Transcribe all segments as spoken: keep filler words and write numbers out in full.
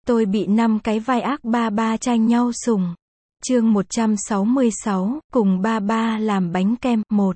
Tôi bị năm cái vai ác ba ba tranh nhau sủng. Chương một trăm sáu mươi sáu, cùng ba ba làm bánh kem. một.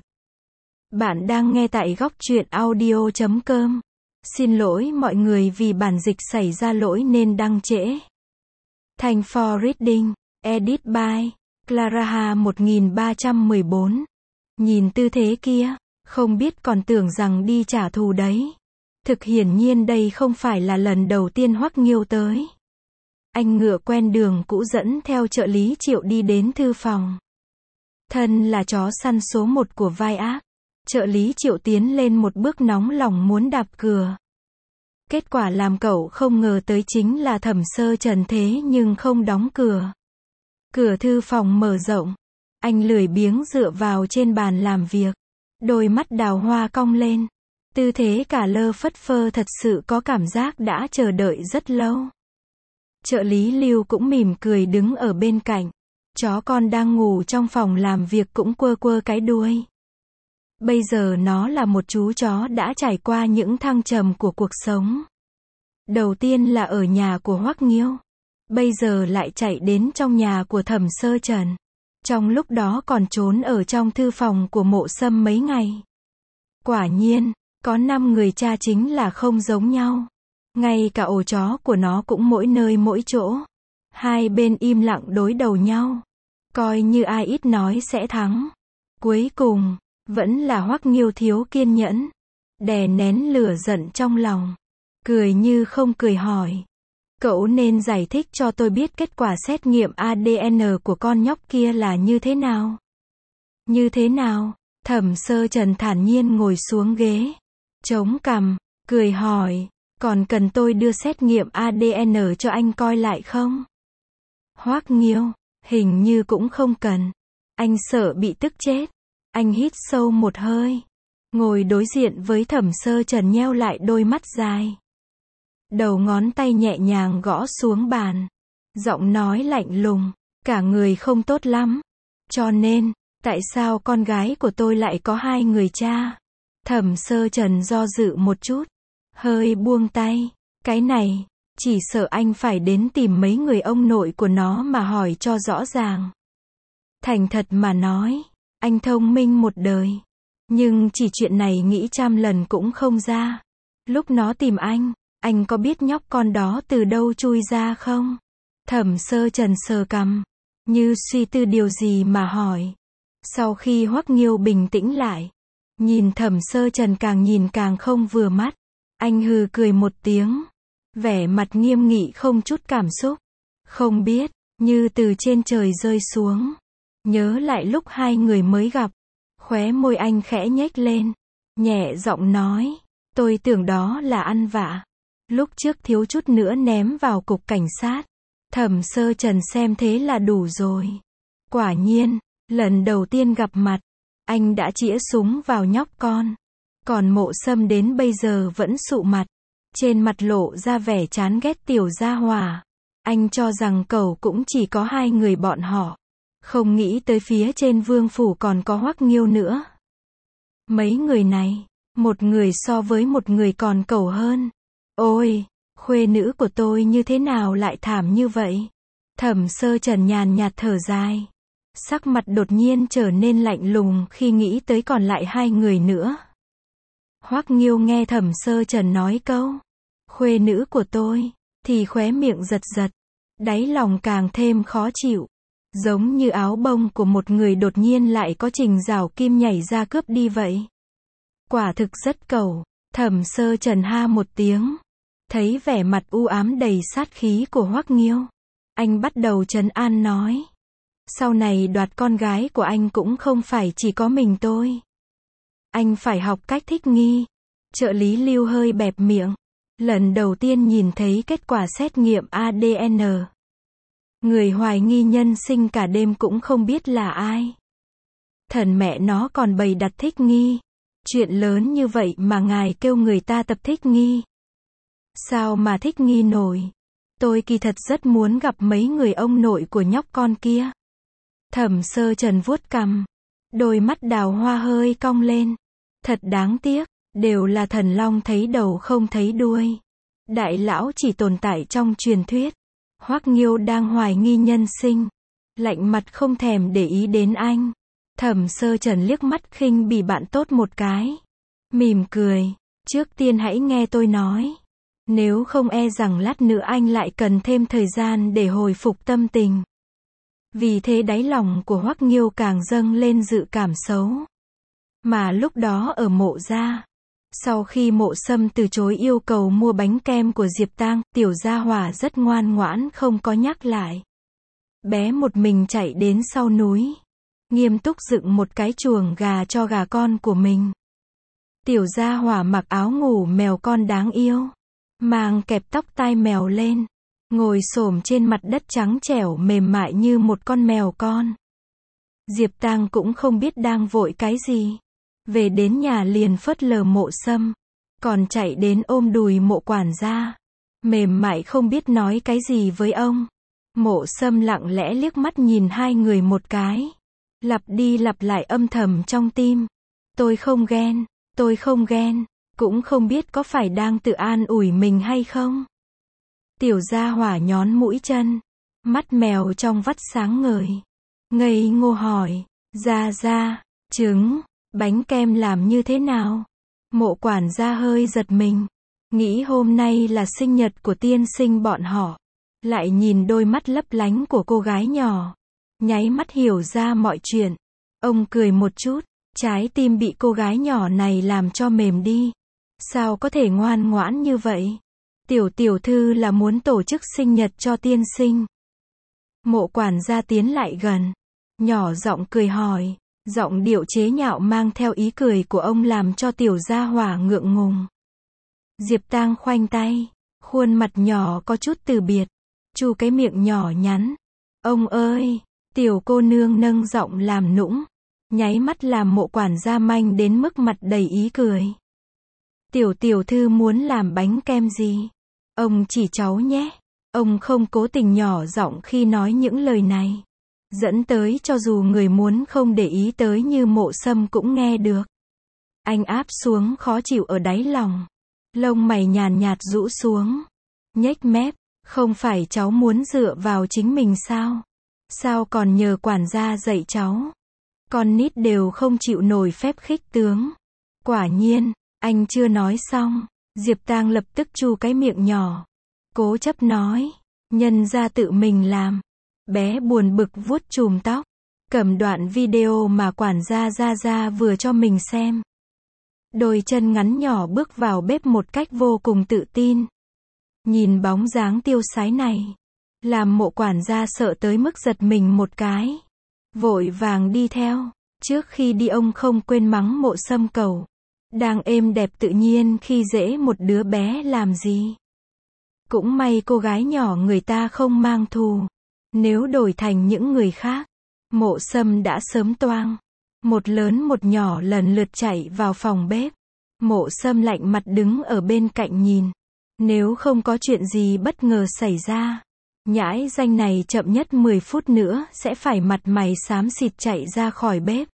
Bạn đang nghe tại góc truyện audio chấm com. Xin lỗi mọi người vì bản dịch xảy ra lỗi nên đăng trễ. Thanks for reading. Edit by Claraha một nghìn ba trăm mười bốn. Nhìn tư thế kia, không biết còn tưởng rằng đi trả thù đấy. Thực hiển nhiên đây không phải là lần đầu tiên Hoắc Nghiêu tới. Anh ngựa quen đường cũ dẫn theo trợ lý Triệu đi đến thư phòng. Thân là chó săn số một của vai ác, trợ lý Triệu tiến lên một bước nóng lòng muốn đạp cửa. Kết quả làm cậu không ngờ tới chính là Thẩm Sơ Trần, thế nhưng không đóng cửa. Cửa thư phòng mở rộng, anh lười biếng dựa vào trên bàn làm việc, đôi mắt đào hoa cong lên, tư thế cả lơ phất phơ, thật sự có cảm giác đã chờ đợi rất lâu. Trợ lý Lưu cũng mỉm cười đứng ở bên cạnh, chó con đang ngủ trong phòng làm việc cũng quơ quơ cái đuôi. Bây giờ nó là một chú chó đã trải qua những thăng trầm của cuộc sống. Đầu tiên là ở nhà của Hoắc Nghiêu, bây giờ lại chạy đến trong nhà của Thẩm Sơ Trần. Trong lúc đó còn trốn ở trong thư phòng của Mộ Sâm mấy ngày. Quả nhiên, có năm người cha chính là không giống nhau. Ngay cả ổ chó của nó cũng mỗi nơi mỗi chỗ. Hai bên im lặng đối đầu nhau, coi như ai ít nói sẽ thắng. Cuối cùng, vẫn là Hoắc Nghiêu thiếu kiên nhẫn, đè nén lửa giận trong lòng, cười như không cười hỏi: cậu nên giải thích cho tôi biết kết quả xét nghiệm a đê en của con nhóc kia là như thế nào? Như thế nào? Thẩm Sơ Trần thản nhiên ngồi xuống ghế, chống cằm, cười hỏi: còn cần tôi đưa xét nghiệm a đê en cho anh coi lại không? Hoắc Nghiêu: hình như cũng không cần. Anh sợ bị tức chết. Anh hít sâu một hơi, ngồi đối diện với Thẩm Sơ Trần, nheo lại đôi mắt dài. Đầu ngón tay nhẹ nhàng gõ xuống bàn, giọng nói lạnh lùng: cả người không tốt lắm. Cho nên, tại sao con gái của tôi lại có hai người cha? Thẩm Sơ Trần do dự một chút, hơi buông tay. Cái này, chỉ sợ anh phải đến tìm mấy người ông nội của nó mà hỏi cho rõ ràng. Thành thật mà nói, anh thông minh một đời, nhưng chỉ chuyện này nghĩ trăm lần cũng không ra. Lúc nó tìm anh, anh có biết nhóc con đó từ đâu chui ra không? Thẩm Sơ Trần sờ cằm, như suy tư điều gì mà hỏi. Sau khi Hoắc Nghiêu bình tĩnh lại, nhìn Thẩm Sơ Trần càng nhìn càng không vừa mắt, anh hừ cười một tiếng, vẻ mặt nghiêm nghị không chút cảm xúc. Không biết, như từ trên trời rơi xuống. Nhớ lại lúc hai người mới gặp, khóe môi anh khẽ nhếch lên, nhẹ giọng nói: tôi tưởng đó là ăn vạ. Lúc trước thiếu chút nữa ném vào cục cảnh sát. Thẩm Sơ Trần xem thế là đủ rồi. Quả nhiên, lần đầu tiên gặp mặt, anh đã chĩa súng vào nhóc con. Còn Mộ Sâm đến bây giờ vẫn sụ mặt, trên mặt lộ ra vẻ chán ghét tiểu gia hỏa. Anh cho rằng cậu cũng chỉ có hai người bọn họ, không nghĩ tới phía trên vương phủ còn có Hoắc Nghiêu nữa. Mấy người này, một người so với một người còn cẩu hơn. Ôi, khuê nữ của tôi như thế nào lại thảm như vậy? Thẩm Sơ Trần nhàn nhạt thở dài, sắc mặt đột nhiên trở nên lạnh lùng khi nghĩ tới còn lại hai người nữa. Hoắc Nghiêu nghe Thẩm Sơ Trần nói câu khuê nữ của tôi, thì khóe miệng giật giật, đáy lòng càng thêm khó chịu. Giống như áo bông của một người đột nhiên lại có trình rào kim nhảy ra cướp đi vậy. Quả thực rất cẩu. Thẩm Sơ Trần ha một tiếng, thấy vẻ mặt u ám đầy sát khí của Hoắc Nghiêu, anh bắt đầu trấn an nói: sau này đoạt con gái của anh cũng không phải chỉ có mình tôi. Anh phải học cách thích nghi. Trợ lý Lưu hơi bẹp miệng, lần đầu tiên nhìn thấy kết quả xét nghiệm a đê en. Người hoài nghi nhân sinh cả đêm cũng không biết là ai. Thần mẹ nó còn bày đặt thích nghi. Chuyện lớn như vậy mà ngài kêu người ta tập thích nghi. Sao mà thích nghi nổi? Tôi kỳ thật rất muốn gặp mấy người ông nội của nhóc con kia. Thẩm Sơ Trần vuốt cằm, đôi mắt đào hoa hơi cong lên. Thật đáng tiếc, đều là thần long thấy đầu không thấy đuôi. Đại lão chỉ tồn tại trong truyền thuyết. Hoắc Nghiêu đang hoài nghi nhân sinh, lạnh mặt không thèm để ý đến anh. Thẩm Sơ Trần liếc mắt khinh bỉ bạn tốt một cái, mỉm cười, trước tiên hãy nghe tôi nói. Nếu không e rằng lát nữa anh lại cần thêm thời gian để hồi phục tâm tình. Vì thế đáy lòng của Hoắc Nghiêu càng dâng lên dự cảm xấu. Mà lúc đó ở Mộ gia, sau khi Mộ Sâm từ chối yêu cầu mua bánh kem của Diệp Tang, Tiểu Gia Hỏa rất ngoan ngoãn không có nhắc lại. Bé một mình chạy đến sau núi, nghiêm túc dựng một cái chuồng gà cho gà con của mình. Tiểu Gia Hỏa mặc áo ngủ mèo con đáng yêu, mang kẹp tóc tai mèo lên, ngồi xổm trên mặt đất trắng trẻo mềm mại như một con mèo con. Diệp Tang cũng không biết đang vội cái gì. Về đến nhà liền phớt lờ Mộ Sâm, còn chạy đến ôm đùi Mộ quản gia, mềm mại không biết nói cái gì với ông. Mộ Sâm lặng lẽ liếc mắt nhìn hai người một cái, lặp đi lặp lại âm thầm trong tim. Tôi không ghen, tôi không ghen, cũng không biết có phải đang tự an ủi mình hay không. Tiểu Gia Hỏa nhón mũi chân, mắt mèo trong vắt sáng ngời, ngây ngô hỏi, Gia Gia, trứng, bánh kem làm như thế nào? Mộ quản gia hơi giật mình, nghĩ hôm nay là sinh nhật của tiên sinh bọn họ, lại nhìn đôi mắt lấp lánh của cô gái nhỏ, nháy mắt hiểu ra mọi chuyện. Ông cười một chút, trái tim bị cô gái nhỏ này làm cho mềm đi. Sao có thể ngoan ngoãn như vậy? Tiểu tiểu thư là muốn tổ chức sinh nhật cho tiên sinh. Mộ quản gia tiến lại gần, nhỏ giọng cười hỏi, giọng điệu chế nhạo mang theo ý cười của ông làm cho Tiểu Gia Hỏa ngượng ngùng. Diệp Tang khoanh tay, khuôn mặt nhỏ có chút từ biệt, chu cái miệng nhỏ nhắn. Ông ơi, tiểu cô nương nâng giọng làm nũng, nháy mắt làm Mộ quản gia manh đến mức mặt đầy ý cười. Tiểu tiểu thư muốn làm bánh kem gì? Ông chỉ cháu nhé. Ông không cố tình nhỏ giọng khi nói những lời này, dẫn tới cho dù người muốn không để ý tới như Mộ Sâm cũng nghe được. Anh áp xuống khó chịu ở đáy lòng, lông mày nhàn nhạt rũ xuống, nhếch mép, không phải cháu muốn dựa vào chính mình sao? Sao còn nhờ quản gia dạy cháu? Con nít đều không chịu nổi phép khích tướng. Quả nhiên, anh chưa nói xong, Diệp Tang lập tức chu cái miệng nhỏ, cố chấp nói, nhân ra tự mình làm. Bé buồn bực vuốt chùm tóc, cầm đoạn video mà quản gia Gia Gia vừa cho mình xem. Đôi chân ngắn nhỏ bước vào bếp một cách vô cùng tự tin. Nhìn bóng dáng tiêu sái này, làm Mộ quản gia sợ tới mức giật mình một cái, vội vàng đi theo. Trước khi đi ông không quên mắng Mộ Sâm cẩu, đang êm đẹp tự nhiên khi dễ một đứa bé làm gì. Cũng may cô gái nhỏ người ta không mang thù. Nếu đổi thành những người khác, Mộ Sâm đã sớm toang. Một lớn một nhỏ lần lượt chạy vào phòng bếp. Mộ Sâm lạnh mặt đứng ở bên cạnh nhìn. Nếu không có chuyện gì bất ngờ xảy ra, nhãi danh này chậm nhất mười phút nữa sẽ phải mặt mày xám xịt chạy ra khỏi bếp.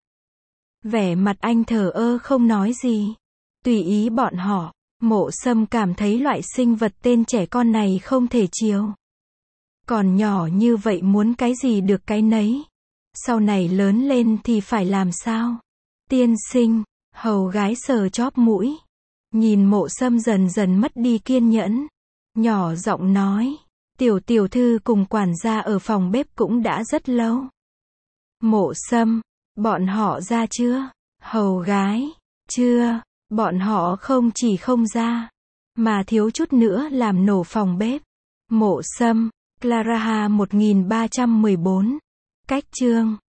Vẻ mặt anh thờ ơ không nói gì, tùy ý bọn họ. Mộ Sâm cảm thấy loại sinh vật tên trẻ con này không thể chiều. Còn nhỏ như vậy muốn cái gì được cái nấy. Sau này lớn lên thì phải làm sao? Tiên sinh, hầu gái sờ chóp mũi. Nhìn Mộ Sâm dần dần mất đi kiên nhẫn, nhỏ giọng nói, tiểu tiểu thư cùng quản gia ở phòng bếp cũng đã rất lâu. Mộ Sâm, bọn họ ra chưa? Hầu gái, chưa, bọn họ không chỉ không ra, mà thiếu chút nữa làm nổ phòng bếp. Mộ Sâm, Clara một nghìn ba trăm mười bốn. Cách chương